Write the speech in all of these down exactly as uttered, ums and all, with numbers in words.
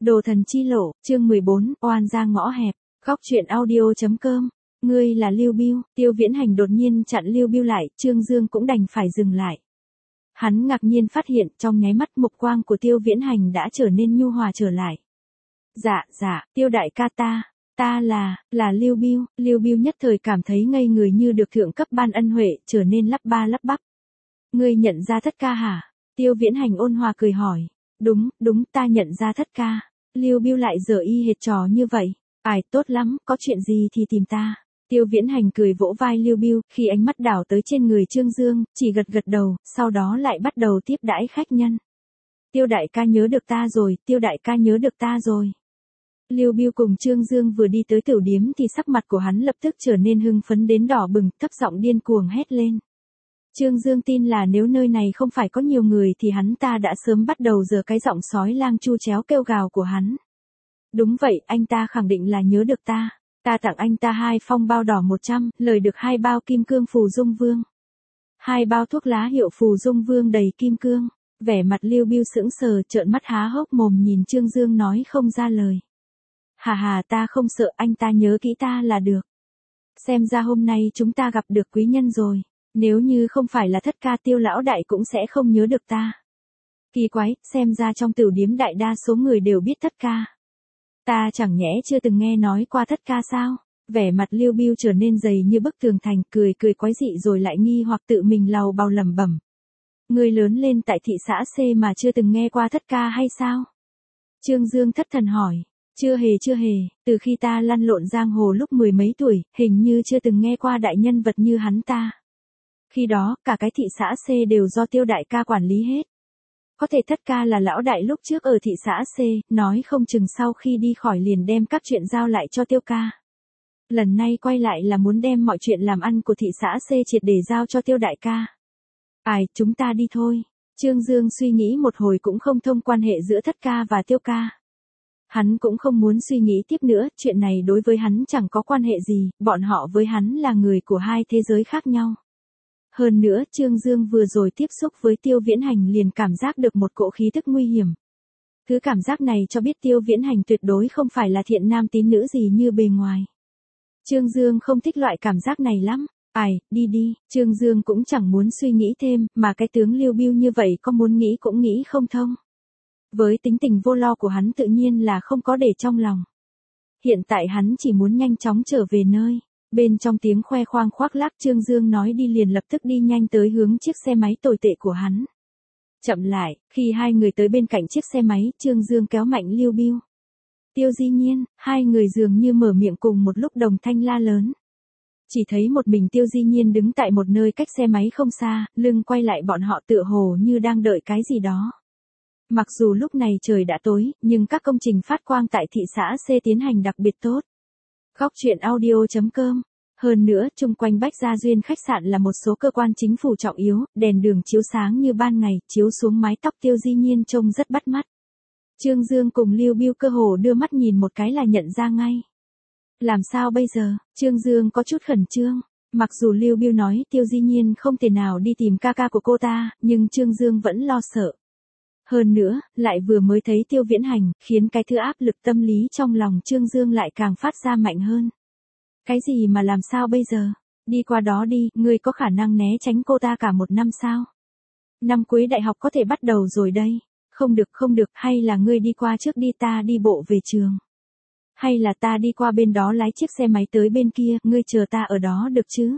Đồ thần chi lộ, chương mười bốn, oan ra ngõ hẹp, góc truyện audio.com. Ngươi là Lưu Bưu, Tiêu Viễn Hành đột nhiên chặn Lưu Bưu lại, Trương Dương cũng đành phải dừng lại. Hắn ngạc nhiên phát hiện trong nháy mắt mục quang của Tiêu Viễn Hành đã trở nên nhu hòa trở lại. Dạ, dạ, Tiêu đại ca ta, ta là, là Lưu Bưu, Lưu Bưu nhất thời cảm thấy ngây người như được thượng cấp ban ân huệ, trở nên lắp ba lắp bắp. Ngươi nhận ra thất ca hả? Tiêu Viễn Hành ôn hòa cười hỏi. Đúng, đúng, ta nhận ra thất ca. Lưu Bưu lại giở y hệt trò như vậy. Ai, tốt lắm, có chuyện gì thì tìm ta. Tiêu Viễn Hành cười vỗ vai Lưu Bưu, khi ánh mắt đảo tới trên người Trương Dương, chỉ gật gật đầu, sau đó lại bắt đầu tiếp đãi khách nhân. Tiêu đại ca nhớ được ta rồi, Tiêu đại ca nhớ được ta rồi. Lưu Bưu cùng Trương Dương vừa đi tới tiểu điếm thì sắc mặt của hắn lập tức trở nên hưng phấn đến đỏ bừng, thấp giọng điên cuồng hét lên. Trương Dương tin là nếu nơi này không phải có nhiều người thì hắn ta đã sớm bắt đầu giở cái giọng sói lang chu chéo kêu gào của hắn. Đúng vậy, anh ta khẳng định là nhớ được ta. Ta tặng anh ta hai phong bao đỏ một trăm, lời được hai bao kim cương phù dung vương. Hai bao thuốc lá hiệu phù dung vương đầy kim cương. Vẻ mặt Lưu Bưu sững sờ, trợn mắt há hốc mồm nhìn Trương Dương nói không ra lời. Hà hà, ta không sợ, anh ta nhớ kỹ ta là được. Xem ra hôm nay chúng ta gặp được quý nhân rồi. Nếu như không phải là thất ca Tiêu lão đại cũng sẽ không nhớ được ta. Kỳ quái, xem ra trong tiểu điếm đại đa số người đều biết thất ca. Ta chẳng nhẽ chưa từng nghe nói qua thất ca sao? Vẻ mặt Lưu Bưu trở nên dày như bức tường thành, cười cười quái dị rồi lại nghi hoặc tự mình lầu bầu lẩm bẩm. Người lớn lên tại thị xã C mà chưa từng nghe qua thất ca hay sao? Trương Dương thất thần hỏi. Chưa hề chưa hề, từ khi ta lăn lộn giang hồ lúc mười mấy tuổi, hình như chưa từng nghe qua đại nhân vật như hắn ta. Khi đó, cả cái thị xã C đều do Tiêu đại ca quản lý hết. Có thể thất ca là lão đại lúc trước ở thị xã C, nói không chừng sau khi đi khỏi liền đem các chuyện giao lại cho Tiêu ca. Lần này quay lại là muốn đem mọi chuyện làm ăn của thị xã C triệt để giao cho Tiêu đại ca. Ai, chúng ta đi thôi. Trương Dương suy nghĩ một hồi cũng không thông quan hệ giữa thất ca và Tiêu ca. Hắn cũng không muốn suy nghĩ tiếp nữa, chuyện này đối với hắn chẳng có quan hệ gì, bọn họ với hắn là người của hai thế giới khác nhau. Hơn nữa, Trương Dương vừa rồi tiếp xúc với Tiêu Viễn Hành liền cảm giác được một cỗ khí tức nguy hiểm. Thứ cảm giác này cho biết Tiêu Viễn Hành tuyệt đối không phải là thiện nam tín nữ gì như bề ngoài. Trương Dương không thích loại cảm giác này lắm. Ai, đi đi, Trương Dương cũng chẳng muốn suy nghĩ thêm, mà cái tướng Lưu Bưu như vậy có muốn nghĩ cũng nghĩ không thông. Với tính tình vô lo của hắn tự nhiên là không có để trong lòng. Hiện tại hắn chỉ muốn nhanh chóng trở về nơi. Bên trong tiếng khoe khoang khoác lác Trương Dương nói đi liền lập tức đi nhanh tới hướng chiếc xe máy tồi tệ của hắn. Chậm lại, khi hai người tới bên cạnh chiếc xe máy, Trương Dương kéo mạnh Lưu Bưu. Tiêu Di Nhiên, hai người dường như mở miệng cùng một lúc đồng thanh la lớn. Chỉ thấy một mình Tiêu Di Nhiên đứng tại một nơi cách xe máy không xa, lưng quay lại bọn họ tựa hồ như đang đợi cái gì đó. Mặc dù lúc này trời đã tối, nhưng các công trình phát quang tại thị xã C tiến hành đặc biệt tốt. Góc truyện audio.com. Hơn nữa, chung quanh Bách Gia Duyên khách sạn là một số cơ quan chính phủ trọng yếu, đèn đường chiếu sáng như ban ngày, chiếu xuống mái tóc Tiêu Di Nhiên trông rất bắt mắt. Trương Dương cùng Lưu Bưu cơ hồ đưa mắt nhìn một cái là nhận ra ngay. Làm sao bây giờ? Trương Dương có chút khẩn trương. Mặc dù Lưu Bưu nói Tiêu Di Nhiên không thể nào đi tìm ca ca của cô ta, nhưng Trương Dương vẫn lo sợ. Hơn nữa, lại vừa mới thấy Tiêu Viễn Hành, khiến cái thứ áp lực tâm lý trong lòng Trương Dương lại càng phát ra mạnh hơn. Cái gì mà làm sao bây giờ? Đi qua đó đi, ngươi có khả năng né tránh cô ta cả một năm sao? Năm cuối đại học có thể bắt đầu rồi đây. Không được không được, hay là ngươi đi qua trước đi ta đi bộ về trường. Hay là ta đi qua bên đó lái chiếc xe máy tới bên kia, ngươi chờ ta ở đó được chứ?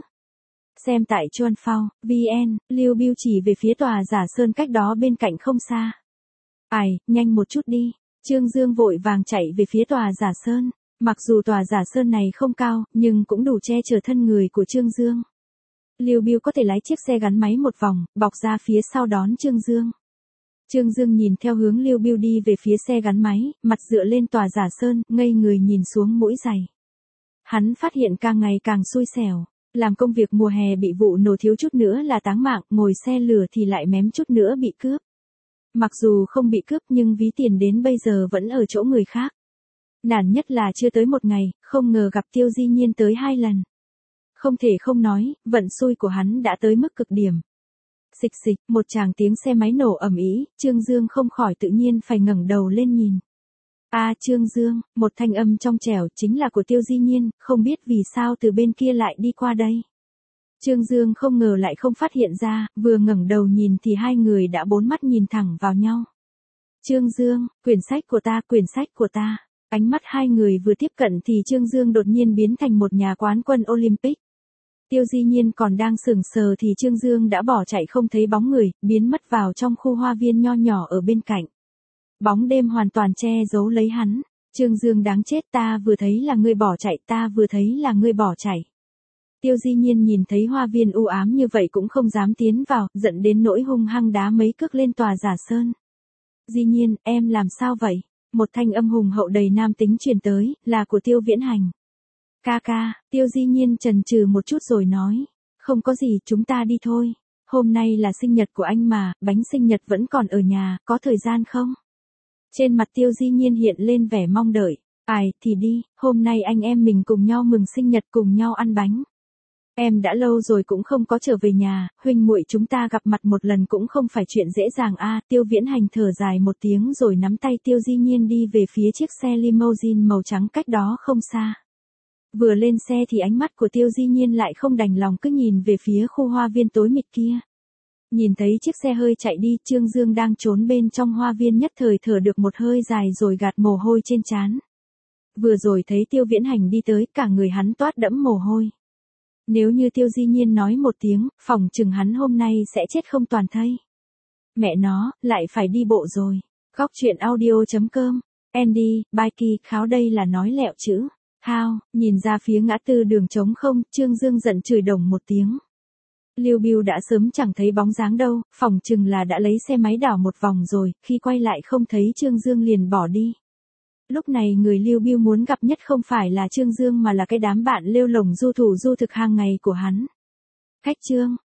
Xem tại Chuan Phao, vn, Lưu Bưu chỉ về phía tòa Giả Sơn cách đó bên cạnh không xa. Ai, nhanh một chút đi. Trương Dương vội vàng chạy về phía tòa Giả Sơn. Mặc dù tòa Giả Sơn này không cao, nhưng cũng đủ che chở thân người của Trương Dương. Lưu Bưu có thể lái chiếc xe gắn máy một vòng, bọc ra phía sau đón Trương Dương. Trương Dương nhìn theo hướng Lưu Bưu đi về phía xe gắn máy, mặt dựa lên tòa Giả Sơn, ngây người nhìn xuống mũi giày. Hắn phát hiện càng ngày càng xui xẻo. Làm công việc mùa hè bị vụ nổ thiếu chút nữa là táng mạng, ngồi xe lửa thì lại mém chút nữa bị cướp. Mặc dù không bị cướp nhưng ví tiền đến bây giờ vẫn ở chỗ người khác. Nản nhất là chưa tới một ngày, không ngờ gặp Tiêu Di Nhiên tới hai lần. Không thể không nói, vận xui của hắn đã tới mức cực điểm. Xịch xịch, một tràng tiếng xe máy nổ ầm ĩ, Trương Dương không khỏi tự nhiên phải ngẩng đầu lên nhìn. A Trương Dương, một thanh âm trong trẻo chính là của Tiêu Di Nhiên, không biết vì sao từ bên kia lại đi qua đây. Trương Dương không ngờ lại không phát hiện ra, vừa ngẩng đầu nhìn thì hai người đã bốn mắt nhìn thẳng vào nhau. Trương Dương, quyển sách của ta, quyển sách của ta. Ánh mắt hai người vừa tiếp cận thì Trương Dương đột nhiên biến thành một nhà quán quân Olympic. Tiêu Di Nhiên còn đang sững sờ thì Trương Dương đã bỏ chạy không thấy bóng người, biến mất vào trong khu hoa viên nho nhỏ ở bên cạnh. Bóng đêm hoàn toàn che giấu lấy hắn. Trương Dương đáng chết, ta vừa thấy là ngươi bỏ chạy, ta vừa thấy là ngươi bỏ chạy. Tiêu Di Nhiên nhìn thấy hoa viên u ám như vậy cũng không dám tiến vào, giận đến nỗi hung hăng đá mấy cước lên tòa giả sơn. Di Nhiên, em làm sao vậy? Một thanh âm hùng hậu đầy nam tính truyền tới, là của Tiêu Viễn Hành. Ca ca, Tiêu Di Nhiên chần chừ một chút rồi nói. Không có gì, chúng ta đi thôi. Hôm nay là sinh nhật của anh mà, bánh sinh nhật vẫn còn ở nhà, có thời gian không? Trên mặt Tiêu Di Nhiên hiện lên vẻ mong đợi. Ai, thì đi, hôm nay anh em mình cùng nhau mừng sinh nhật cùng nhau ăn bánh. Em đã lâu rồi cũng không có trở về nhà, huynh muội chúng ta gặp mặt một lần cũng không phải chuyện dễ dàng a. Tiêu Viễn Hành thở dài một tiếng rồi nắm tay Tiêu Di Nhiên đi về phía chiếc xe limousine màu trắng cách đó không xa. Vừa lên xe thì ánh mắt của Tiêu Di Nhiên lại không đành lòng cứ nhìn về phía khu hoa viên tối mịt kia. Nhìn thấy chiếc xe hơi chạy đi, Trương Dương đang trốn bên trong hoa viên nhất thời thở được một hơi dài rồi gạt mồ hôi trên trán. Vừa rồi thấy Tiêu Viễn Hành đi tới, cả người hắn toát đẫm mồ hôi. Nếu như Tiêu Di Nhiên nói một tiếng, phỏng chừng hắn hôm nay sẽ chết không toàn thây. Mẹ nó, lại phải đi bộ rồi. Góc truyện audio chấm com. Andy, Bikey, kháo đây là nói lẹo chữ. Hao, nhìn ra phía ngã tư đường trống không, Trương Dương giận chửi đồng một tiếng. Lưu Bưu đã sớm chẳng thấy bóng dáng đâu, phỏng chừng là đã lấy xe máy đảo một vòng rồi, khi quay lại không thấy Trương Dương liền bỏ đi. Lúc này người Lưu Bưu muốn gặp nhất không phải là Trương Dương mà là cái đám bạn lêu lổng du thủ du thực hàng ngày của hắn. Khách Trương,